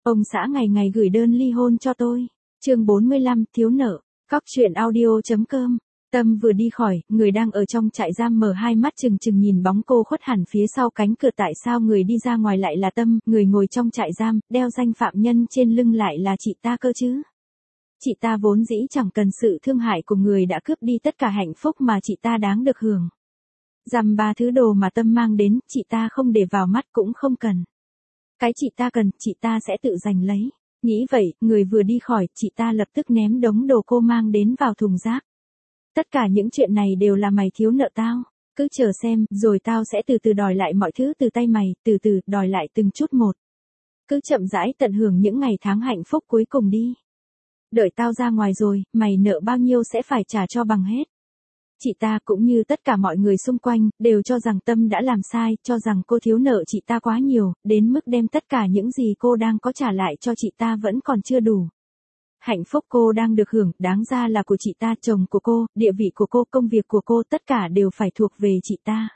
Ông xã ngày ngày gửi đơn ly hôn cho tôi. Chương 45, thiếu nợ. Cóc truyện audio.com. Tâm vừa đi khỏi, người đang ở trong trại giam mở hai mắt trừng trừng nhìn bóng cô khuất hẳn phía sau cánh cửa. Tại sao người đi ra ngoài lại là Tâm, người ngồi trong trại giam, đeo danh phạm nhân trên lưng lại là chị ta cơ chứ? Chị ta vốn dĩ chẳng cần sự thương hại của người đã cướp đi tất cả hạnh phúc mà chị ta đáng được hưởng. Dăm ba thứ đồ mà Tâm mang đến, chị ta không để vào mắt cũng không cần. Cái chị ta cần, chị ta sẽ tự giành lấy. Nghĩ vậy, người vừa đi khỏi, chị ta lập tức ném đống đồ cô mang đến vào thùng rác. Tất cả những chuyện này đều là mày thiếu nợ tao. Cứ chờ xem, rồi tao sẽ từ từ đòi lại mọi thứ từ tay mày, từ từ đòi lại từng chút một. Cứ chậm rãi tận hưởng những ngày tháng hạnh phúc cuối cùng đi. Đợi tao ra ngoài rồi, mày nợ bao nhiêu sẽ phải trả cho bằng hết. Chị ta cũng như tất cả mọi người xung quanh, đều cho rằng Tâm đã làm sai, cho rằng cô thiếu nợ chị ta quá nhiều, đến mức đem tất cả những gì cô đang có trả lại cho chị ta vẫn còn chưa đủ. Hạnh phúc cô đang được hưởng, đáng ra là của chị ta, chồng của cô, địa vị của cô, công việc của cô, tất cả đều phải thuộc về chị ta.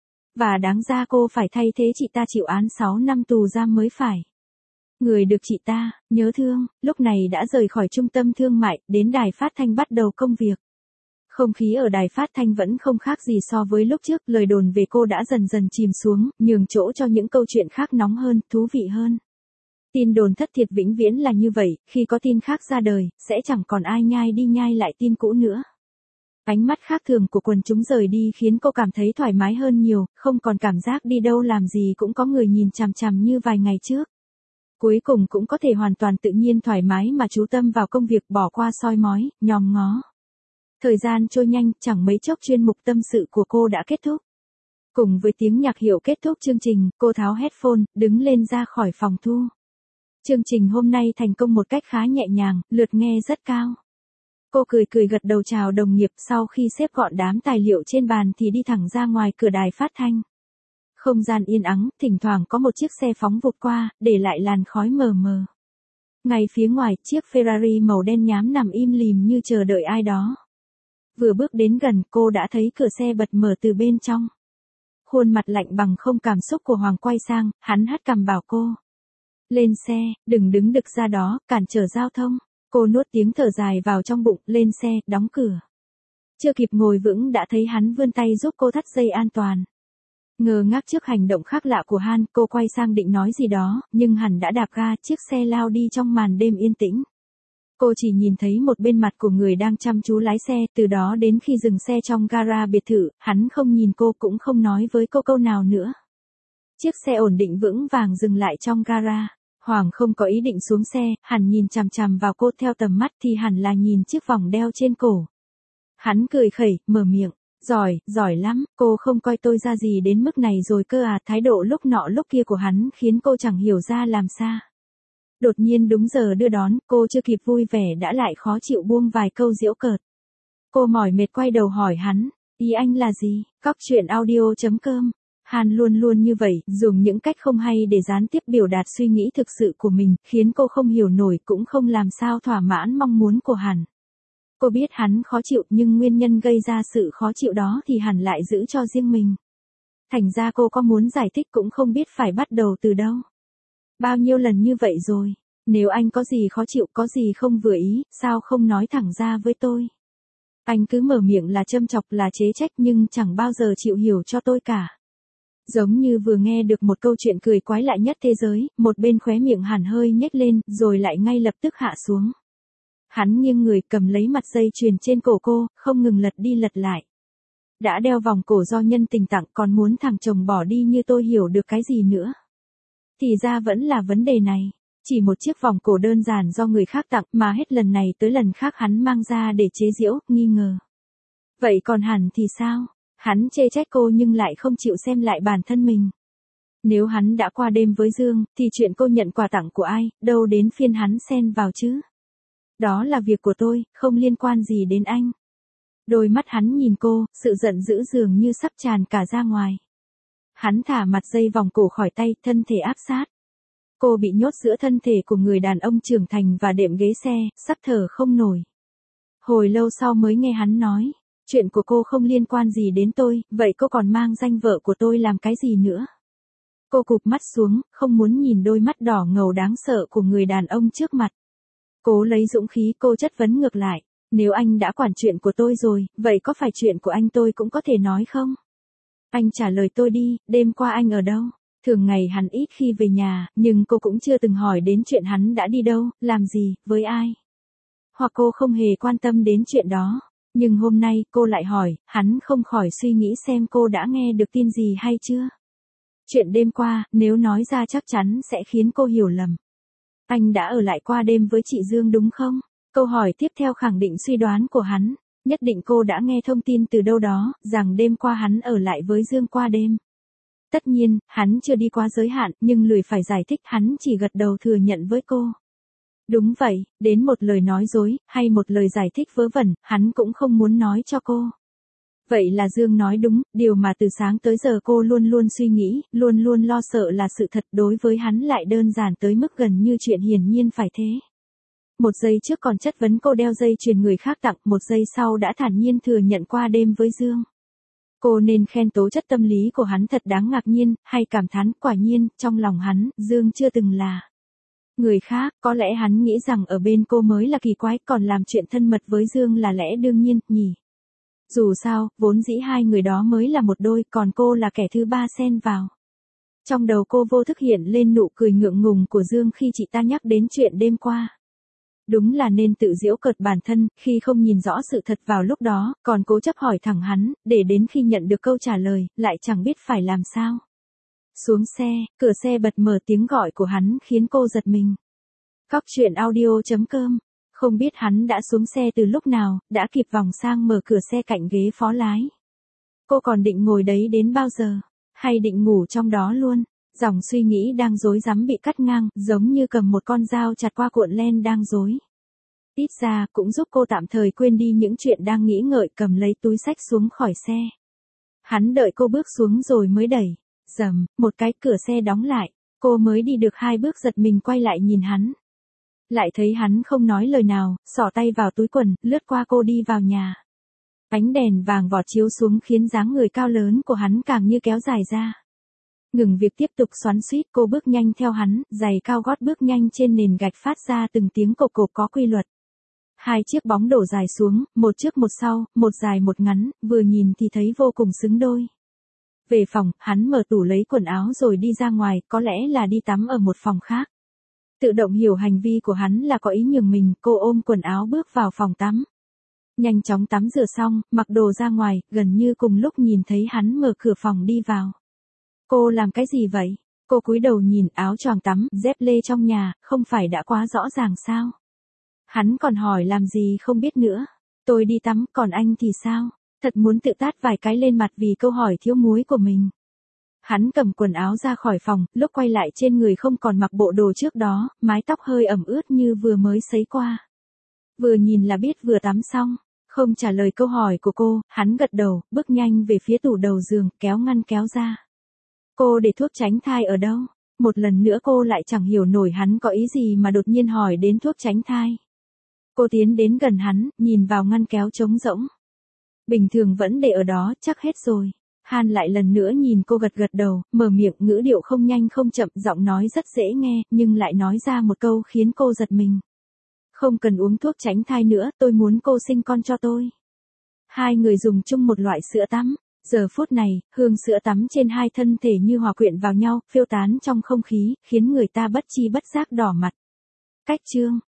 Và đáng ra cô phải thay thế chị ta chịu án 6 năm tù giam mới phải. Người được chị ta nhớ thương, lúc này đã rời khỏi trung tâm thương mại, đến đài phát thanh bắt đầu công việc. Không khí ở đài phát thanh vẫn không khác gì so với lúc trước, lời đồn về cô đã dần dần chìm xuống, nhường chỗ cho những câu chuyện khác nóng hơn, thú vị hơn. Tin đồn thất thiệt vĩnh viễn là như vậy, khi có tin khác ra đời, sẽ chẳng còn ai nhai đi nhai lại tin cũ nữa. Ánh mắt khác thường của quần chúng rời đi khiến cô cảm thấy thoải mái hơn nhiều, không còn cảm giác đi đâu làm gì cũng có người nhìn chằm chằm như vài ngày trước. Cuối cùng cũng có thể hoàn toàn tự nhiên thoải mái mà chú tâm vào công việc, bỏ qua soi mói, nhòm ngó. Thời gian trôi nhanh, chẳng mấy chốc chuyên mục tâm sự của cô đã kết thúc. Cùng với tiếng nhạc hiệu kết thúc chương trình, cô tháo headphone, đứng lên ra khỏi phòng thu. Chương trình hôm nay thành công một cách khá nhẹ nhàng, lượt nghe rất cao. Cô cười cười gật đầu chào đồng nghiệp, sau khi xếp gọn đám tài liệu trên bàn thì đi thẳng ra ngoài cửa đài phát thanh. Không gian yên ắng, thỉnh thoảng có một chiếc xe phóng vụt qua, để lại làn khói mờ mờ. Ngay phía ngoài, chiếc Ferrari màu đen nhám nằm im lìm như chờ đợi ai đó. Vừa bước đến gần, cô đã thấy cửa xe bật mở từ bên trong. Khuôn mặt lạnh bằng không cảm xúc của Hoàng quay sang, hắn hất cằm bảo cô. Lên xe, đừng đứng đực ra đó, cản trở giao thông. Cô nuốt tiếng thở dài vào trong bụng, lên xe, đóng cửa. Chưa kịp ngồi vững đã thấy hắn vươn tay giúp cô thắt dây an toàn. Ngờ ngác trước hành động khác lạ của Han, cô quay sang định nói gì đó, nhưng hắn đã đạp ga, chiếc xe lao đi trong màn đêm yên tĩnh. Cô chỉ nhìn thấy một bên mặt của người đang chăm chú lái xe, từ đó đến khi dừng xe trong gara biệt thự, hắn không nhìn cô cũng không nói với cô câu nào nữa. Chiếc xe ổn định vững vàng dừng lại trong gara. Hoàng không có ý định xuống xe, hắn nhìn chằm chằm vào cô, theo tầm mắt thì hẳn là nhìn chiếc vòng đeo trên cổ. Hắn cười khẩy, mở miệng. Giỏi lắm, cô không coi tôi ra gì đến mức này rồi cơ à. Thái độ lúc nọ lúc kia của hắn khiến cô chẳng hiểu ra làm sao. Đột nhiên đúng giờ đưa đón, cô chưa kịp vui vẻ đã lại khó chịu buông vài câu giễu cợt. Cô mỏi mệt quay đầu hỏi hắn, ý anh là gì? Cóc truyện audio.com. Han luôn luôn như vậy, dùng những cách không hay để gián tiếp biểu đạt suy nghĩ thực sự của mình, khiến cô không hiểu nổi cũng không làm sao thỏa mãn mong muốn của hắn. Cô biết hắn khó chịu nhưng nguyên nhân gây ra sự khó chịu đó thì hắn lại giữ cho riêng mình. Thành ra cô có muốn giải thích cũng không biết phải bắt đầu từ đâu. Bao nhiêu lần như vậy rồi, nếu anh có gì khó chịu, có gì không vừa ý, sao không nói thẳng ra với tôi? Anh cứ mở miệng là châm chọc, là chế trách nhưng chẳng bao giờ chịu hiểu cho tôi cả. Giống như vừa nghe được một câu chuyện cười quái lạ nhất thế giới, một bên khóe miệng hắn hơi nhếch lên, rồi lại ngay lập tức hạ xuống. Hắn nghiêng người cầm lấy mặt dây chuyền trên cổ cô, không ngừng lật đi lật lại. Đã đeo vòng cổ do nhân tình tặng, còn muốn thằng chồng bỏ đi như tôi hiểu được cái gì nữa. Thì ra vẫn là vấn đề này. Chỉ một chiếc vòng cổ đơn giản do người khác tặng mà hết lần này tới lần khác hắn mang ra để chế giễu, nghi ngờ. Vậy còn hắn thì sao? Hắn chê trách cô nhưng lại không chịu xem lại bản thân mình. Nếu hắn đã qua đêm với Dương, thì chuyện cô nhận quà tặng của ai, đâu đến phiên hắn xen vào chứ? Đó là việc của tôi, không liên quan gì đến anh. Đôi mắt hắn nhìn cô, sự giận dữ dường như sắp tràn cả ra ngoài. Hắn thả mặt dây vòng cổ khỏi tay, thân thể áp sát. Cô bị nhốt giữa thân thể của người đàn ông trưởng thành và đệm ghế xe, sắp thở không nổi. Hồi lâu sau mới nghe hắn nói, chuyện của cô không liên quan gì đến tôi, vậy cô còn mang danh vợ của tôi làm cái gì nữa? Cô cụp mắt xuống, không muốn nhìn đôi mắt đỏ ngầu đáng sợ của người đàn ông trước mặt. Cố lấy dũng khí cô chất vấn ngược lại. Nếu anh đã quản chuyện của tôi rồi, vậy có phải chuyện của anh tôi cũng có thể nói không? Anh trả lời tôi đi, đêm qua anh ở đâu? Thường ngày hắn ít khi về nhà, nhưng cô cũng chưa từng hỏi đến chuyện hắn đã đi đâu, làm gì, với ai. Hoặc cô không hề quan tâm đến chuyện đó. Nhưng hôm nay cô lại hỏi, hắn không khỏi suy nghĩ xem cô đã nghe được tin gì hay chưa. Chuyện đêm qua, nếu nói ra chắc chắn sẽ khiến cô hiểu lầm. Anh đã ở lại qua đêm với chị Dương đúng không? Câu hỏi tiếp theo khẳng định suy đoán của hắn. Nhất định cô đã nghe thông tin từ đâu đó, rằng đêm qua hắn ở lại với Dương qua đêm. Tất nhiên, hắn chưa đi quá giới hạn, nhưng lười phải giải thích, hắn chỉ gật đầu thừa nhận với cô. Đúng vậy, đến một lời nói dối, hay một lời giải thích vớ vẩn, hắn cũng không muốn nói cho cô. Vậy là Dương nói đúng, điều mà từ sáng tới giờ cô luôn luôn suy nghĩ, luôn luôn lo sợ là sự thật, đối với hắn lại đơn giản tới mức gần như chuyện hiển nhiên phải thế. Một giây trước còn chất vấn cô đeo dây chuyền người khác tặng, một giây sau đã thản nhiên thừa nhận qua đêm với Dương. Cô nên khen tố chất tâm lý của hắn thật đáng ngạc nhiên, hay cảm thán, quả nhiên, trong lòng hắn, Dương chưa từng là người khác. Có lẽ hắn nghĩ rằng ở bên cô mới là kỳ quái, còn làm chuyện thân mật với Dương là lẽ đương nhiên, nhỉ. Dù sao, vốn dĩ hai người đó mới là một đôi, còn cô là kẻ thứ ba xen vào. Trong đầu cô vô thức hiện lên nụ cười ngượng ngùng của Dương khi chị ta nhắc đến chuyện đêm qua. Đúng là nên tự giễu cợt bản thân, khi không nhìn rõ sự thật vào lúc đó, còn cố chấp hỏi thẳng hắn, để đến khi nhận được câu trả lời, lại chẳng biết phải làm sao. Xuống xe, cửa xe bật mở, tiếng gọi của hắn khiến cô giật mình. Cóc truyện audio.com. Không biết hắn đã xuống xe từ lúc nào, đã kịp vòng sang mở cửa xe cạnh ghế phó lái. Cô còn định ngồi đấy đến bao giờ? Hay định ngủ trong đó luôn? Dòng suy nghĩ đang rối rắm bị cắt ngang, giống như cầm một con dao chặt qua cuộn len đang rối. Ít ra, cũng giúp cô tạm thời quên đi những chuyện đang nghĩ ngợi, cầm lấy túi xách xuống khỏi xe. Hắn đợi cô bước xuống rồi mới đẩy. Rầm, một cái, cửa xe đóng lại. Cô mới đi được 2 bước giật mình quay lại nhìn hắn. Lại thấy hắn không nói lời nào, xỏ tay vào túi quần, lướt qua cô đi vào nhà. Ánh đèn vàng vọt chiếu xuống khiến dáng người cao lớn của hắn càng như kéo dài ra. Ngừng việc tiếp tục xoắn xuýt, cô bước nhanh theo hắn, giày cao gót bước nhanh trên nền gạch phát ra từng tiếng cộp cộp có quy luật. 2 chiếc bóng đổ dài xuống, một trước một sau, một dài một ngắn, vừa nhìn thì thấy vô cùng xứng đôi. Về phòng, hắn mở tủ lấy quần áo rồi đi ra ngoài, có lẽ là đi tắm ở một phòng khác. Tự động hiểu hành vi của hắn là có ý nhường mình, cô ôm quần áo bước vào phòng tắm. Nhanh chóng tắm rửa xong, mặc đồ ra ngoài, gần như cùng lúc nhìn thấy hắn mở cửa phòng đi vào. Cô làm cái gì vậy? Cô cúi đầu nhìn, áo choàng tắm, dép lê trong nhà, không phải đã quá rõ ràng sao? Hắn còn hỏi làm gì không biết nữa. Tôi đi tắm, còn anh thì sao? Thật muốn tự tát vài cái lên mặt vì câu hỏi thiếu muối của mình. Hắn cầm quần áo ra khỏi phòng, lúc quay lại trên người không còn mặc bộ đồ trước đó, mái tóc hơi ẩm ướt như vừa mới sấy qua. Vừa nhìn là biết vừa tắm xong. Không trả lời câu hỏi của cô, hắn gật đầu, bước nhanh về phía tủ đầu giường, kéo ngăn kéo ra. Cô để thuốc tránh thai ở đâu? Một lần nữa cô lại chẳng hiểu nổi hắn có ý gì mà đột nhiên hỏi đến thuốc tránh thai. Cô tiến đến gần hắn, nhìn vào ngăn kéo trống rỗng. Bình thường vẫn để ở đó, chắc hết rồi. Han lại lần nữa nhìn cô gật gật đầu, mở miệng, ngữ điệu không nhanh không chậm, giọng nói rất dễ nghe, nhưng lại nói ra một câu khiến cô giật mình. Không cần uống thuốc tránh thai nữa, tôi muốn cô sinh con cho tôi. Hai người dùng chung một loại sữa tắm. Giờ phút này, hương sữa tắm trên hai thân thể như hòa quyện vào nhau, phiêu tán trong không khí, khiến người ta bất chi bất giác đỏ mặt. Cách chương